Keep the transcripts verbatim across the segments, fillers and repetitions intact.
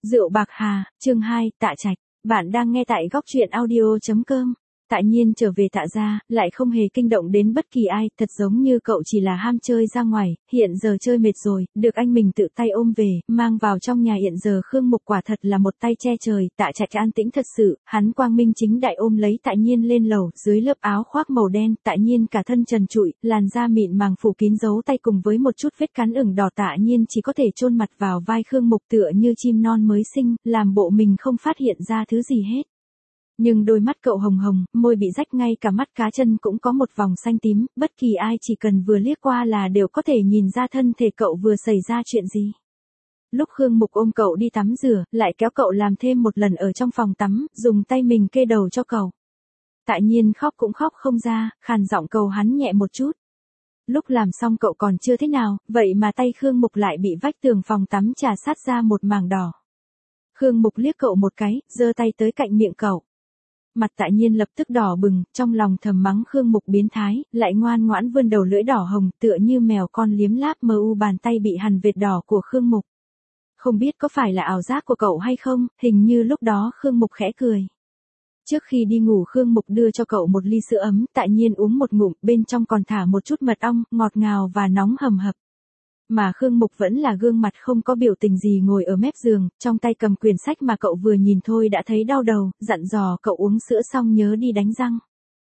Rượu bạc hà, chương hai, Tạ Trạch. Bạn đang nghe tại góc truyện audio chấm com. Tạ Nhiên trở về Tạ gia, lại không hề kinh động đến bất kỳ ai, thật giống như cậu chỉ là ham chơi ra ngoài, hiện giờ chơi mệt rồi, được anh mình tự tay ôm về, mang vào trong nhà. Hiện giờ Khương Mục quả thật là một tay che trời. Tạ Trạch an tĩnh thật sự, hắn quang minh chính đại ôm lấy Tạ Nhiên lên lầu, dưới lớp áo khoác màu đen, Tạ Nhiên cả thân trần trụi, làn da mịn màng phủ kín dấu tay cùng với một chút vết cắn ửng đỏ. Tạ Nhiên chỉ có thể chôn mặt vào vai Khương Mục tựa như chim non mới sinh, làm bộ mình không phát hiện ra thứ gì hết. Nhưng đôi mắt cậu hồng hồng, môi bị rách, ngay cả mắt cá chân cũng có một vòng xanh tím, bất kỳ ai chỉ cần vừa liếc qua là đều có thể nhìn ra thân thể cậu vừa xảy ra chuyện gì. Lúc Khương Mục ôm cậu đi tắm rửa, lại kéo cậu làm thêm một lần ở trong phòng tắm, dùng tay mình kê đầu cho cậu. Tạ Nhiên khóc cũng khóc không ra, khàn giọng cầu hắn nhẹ một chút. Lúc làm xong cậu còn chưa thế nào, vậy mà tay Khương Mục lại bị vách tường phòng tắm chà sát ra một mảng đỏ. Khương Mục liếc cậu một cái, giơ tay tới cạnh miệng cậu. Mặt Tạ Nhiên lập tức đỏ bừng, trong lòng thầm mắng Khương Mục biến thái, lại ngoan ngoãn vươn đầu lưỡi đỏ hồng tựa như mèo con liếm láp mờ u bàn tay bị hằn vệt đỏ của Khương Mục. Không biết có phải là ảo giác của cậu hay không, hình như lúc đó Khương Mục khẽ cười. Trước khi đi ngủ Khương Mục đưa cho cậu một ly sữa ấm, Tạ Nhiên uống một ngụm, bên trong còn thả một chút mật ong, ngọt ngào và nóng hầm hập. Mà Khương Mục vẫn là gương mặt không có biểu tình gì ngồi ở mép giường, trong tay cầm quyển sách mà cậu vừa nhìn thôi đã thấy đau đầu, dặn dò cậu uống sữa xong nhớ đi đánh răng.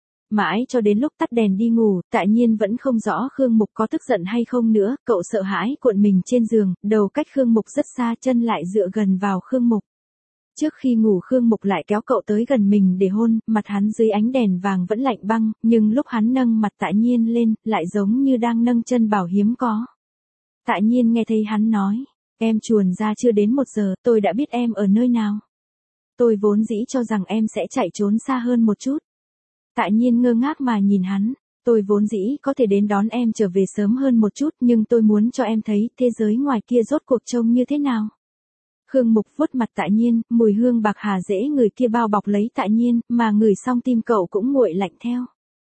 Mãi cho đến lúc tắt đèn đi ngủ, Tạ Nhiên vẫn không rõ Khương Mục có tức giận hay không nữa, cậu sợ hãi cuộn mình trên giường, đầu cách Khương Mục rất xa, chân lại dựa gần vào Khương Mục. Trước khi ngủ Khương Mục lại kéo cậu tới gần mình để hôn, mặt hắn dưới ánh đèn vàng vẫn lạnh băng, nhưng lúc hắn nâng mặt Tạ Nhiên lên, lại giống như đang nâng chân bảo hiếm có. Tạ Nhiên nghe thấy hắn nói, em chuồn ra chưa đến một giờ, tôi đã biết em ở nơi nào. Tôi vốn dĩ cho rằng em sẽ chạy trốn xa hơn một chút. Tạ Nhiên ngơ ngác mà nhìn hắn, tôi vốn dĩ có thể đến đón em trở về sớm hơn một chút, nhưng tôi muốn cho em thấy thế giới ngoài kia rốt cuộc trông như thế nào. Khương Mục vuốt mặt Tạ Nhiên, mùi hương bạc hà dễ người kia bao bọc lấy Tạ Nhiên, mà ngửi xong tim cậu cũng nguội lạnh theo.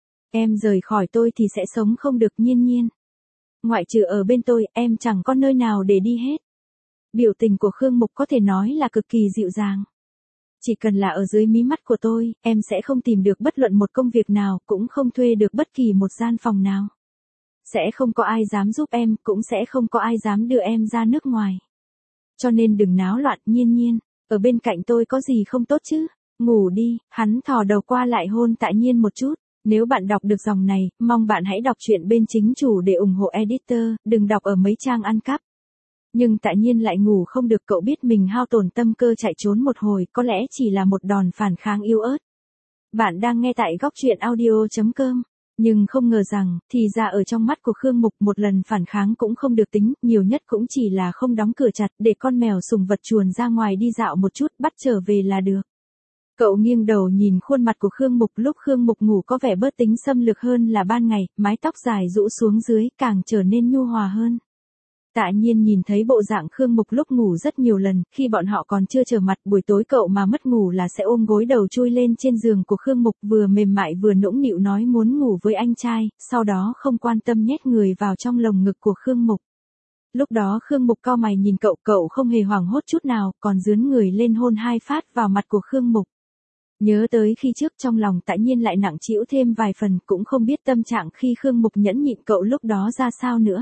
Em rời khỏi tôi thì sẽ sống không được. Nhiên Nhiên. Ngoại trừ ở bên tôi, em chẳng có nơi nào để đi hết. Biểu tình của Khương Mục có thể nói là cực kỳ dịu dàng. Chỉ cần là ở dưới mí mắt của tôi, em sẽ không tìm được bất luận một công việc nào, cũng không thuê được bất kỳ một gian phòng nào. Sẽ không có ai dám giúp em, cũng sẽ không có ai dám đưa em ra nước ngoài. Cho nên đừng náo loạn. Nhiên Nhiên, ở bên cạnh tôi có gì không tốt chứ? Ngủ đi. Hắn thò đầu qua lại hôn Tạ Nhiên một chút. Nếu bạn đọc được dòng này, mong bạn hãy đọc truyện bên chính chủ để ủng hộ editor, đừng đọc ở mấy trang ăn cắp. Nhưng Tạ Nhiên lại ngủ không được, cậu biết mình hao tổn tâm cơ chạy trốn một hồi, có lẽ chỉ là một đòn phản kháng yếu ớt. Bạn đang nghe tại góc truyện audio chấm com. Nhưng không ngờ rằng, thì ra ở trong mắt của Khương Mục một lần phản kháng cũng không được tính, nhiều nhất cũng chỉ là không đóng cửa chặt, để con mèo sùng vật chuồn ra ngoài đi dạo một chút, bắt trở về là được. Cậu nghiêng đầu nhìn khuôn mặt của Khương Mục, lúc Khương Mục ngủ có vẻ bớt tính xâm lược hơn là ban ngày, mái tóc dài rũ xuống dưới, càng trở nên nhu hòa hơn. Tạ Nhiên nhìn thấy bộ dạng Khương Mục lúc ngủ rất nhiều lần, khi bọn họ còn chưa trở mặt, buổi tối cậu mà mất ngủ là sẽ ôm gối đầu chui lên trên giường của Khương Mục, vừa mềm mại vừa nũng nịu nói muốn ngủ với anh trai, sau đó không quan tâm nhét người vào trong lồng ngực của Khương Mục. Lúc đó Khương Mục cau mày nhìn cậu, cậu không hề hoảng hốt chút nào, còn dướn người lên hôn hai phát vào mặt của Khương Mục. Nhớ tới khi trước, trong lòng Tạ Nhiên lại nặng trĩu thêm vài phần, cũng không biết tâm trạng khi Khương Mục nhẫn nhịn cậu lúc đó ra sao nữa.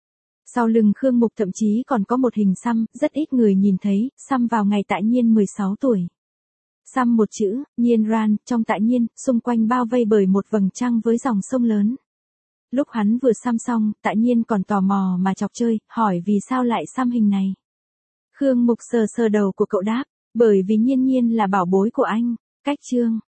Sau lưng Khương Mục thậm chí còn có một hình xăm, rất ít người nhìn thấy, xăm vào ngày Tạ Nhiên mười sáu tuổi. Xăm một chữ, Nhiên Ran, trong Tạ Nhiên, xung quanh bao vây bởi một vầng trăng với dòng sông lớn. Lúc hắn vừa xăm xong, Tạ Nhiên còn tò mò mà chọc chơi, hỏi vì sao lại xăm hình này. Khương Mục sờ sờ đầu của cậu đáp, bởi vì Nhiên Nhiên là bảo bối của anh. Cách chương